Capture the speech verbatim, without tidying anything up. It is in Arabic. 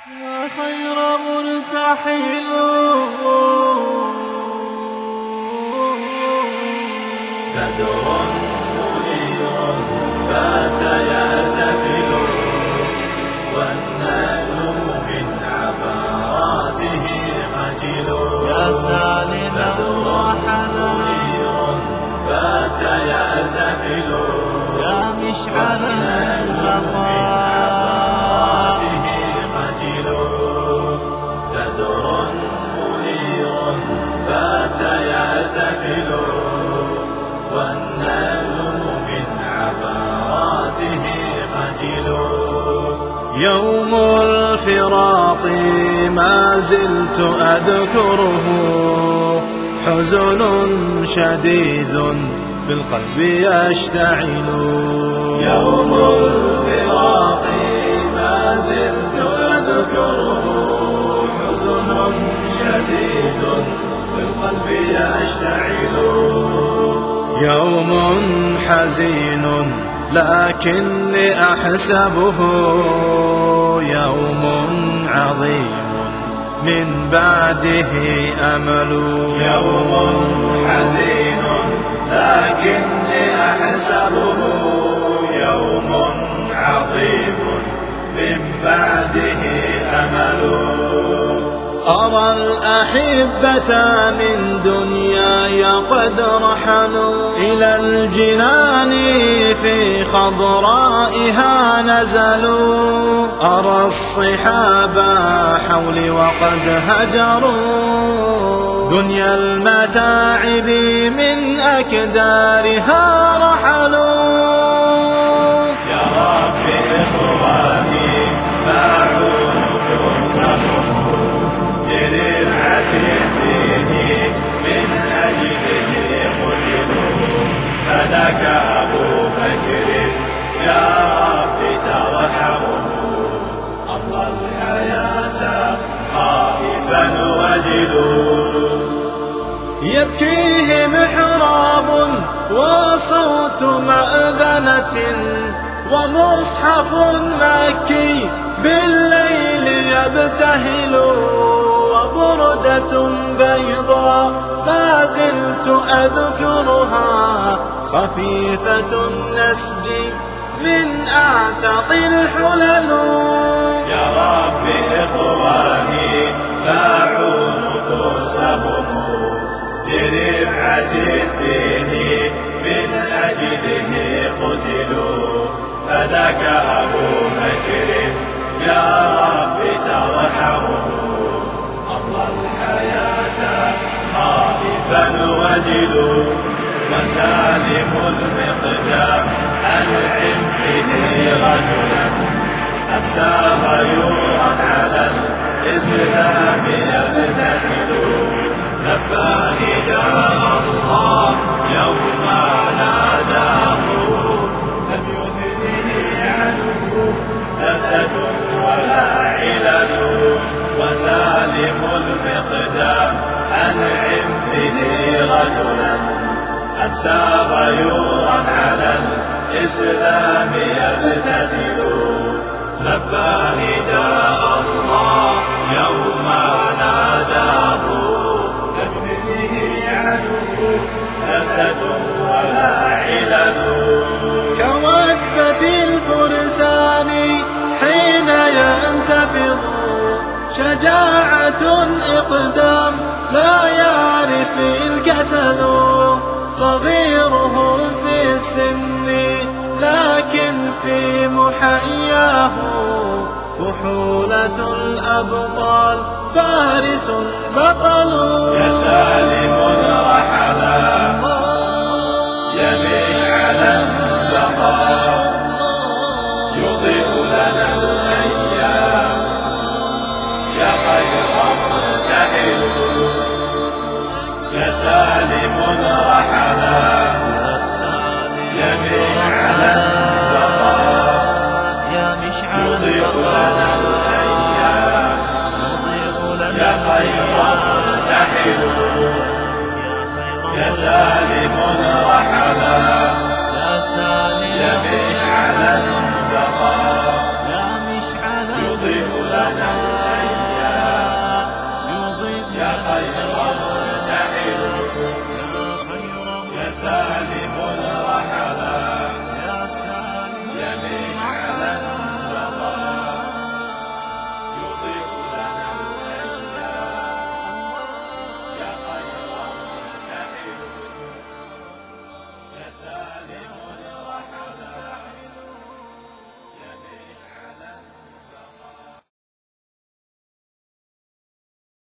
يا خير مرتحل بدر منير بات يهتفل والنجم من عبراته خجل. يا سالما رحلا منير بات يهتفل يا مشعلا عبراته خجل. بدر منير بات يهتفل والنجم من عبراته خجل. يوم الفراق ما زلت أذكره حزن شديد بالقلب يشتعل. يوم الفراق ما زلت أذكره حزن شديد بالقلب يشتعل. يوم حزين لكني أحسبه يوم عظيم من بعده أمل. يوم حزين لكني أحسبه يوم عظيم من بعده أمل. أرى الأحبة من دنياي قد رحلوا إلى الجنان في خضرائها نزلوا. أرى الصحاب حولي وقد هجروا دنيا المتاعب من أكدارها رحلوا. يا رب إخواني باعوا نفوسهم لرفعة الدين من أجله قتلوا. فذاك أبو بكر يا رب ترحمه أمضى الحياة خائفا وجلوا. يبكيه محراب وصوت مأذنة ومصحف مكي بالليل يبتهل وبردة بيضاء ما زلت أذكرها خفيفة النسج من أعتق الحلل. يا رب إخواني باعوا نفوسهم لرفعة الدين من أجله قتلوا. فذاك أبو بكر يا رب ترحمه أمضى الحياة خائفا وجلوا. وسالم المقدام أنعم به رجلا أمسى غيورا على الإسلام يغتسل. لبى نداء الله يوم ناداه لم يثنه عنه لذة ولا علل. وسالم المقدام أنعم به رجلا أمسى غيورا على الإسلام يغتسل. لبى نداء الله يوم ناداه لم يثنه عنه لذة ولا علل. كوثبة الفرسان حين ينتفض شجاعة إقدام لا يعرف الكسل. صغيرهم في السن لكن في محياه كحولة الأبطال فارس بطل. يا سالم رحلا يا مشعلا البقاء يضيء لنا الأيام يا خير مرتحل. يا سالم رحلا يا مشعلا البقاء يضيء لنا الأيام يا خير مرتحل. يا سالم رحلا يا مشعلا بقى يضيء لنا خير مرتحل يا سالم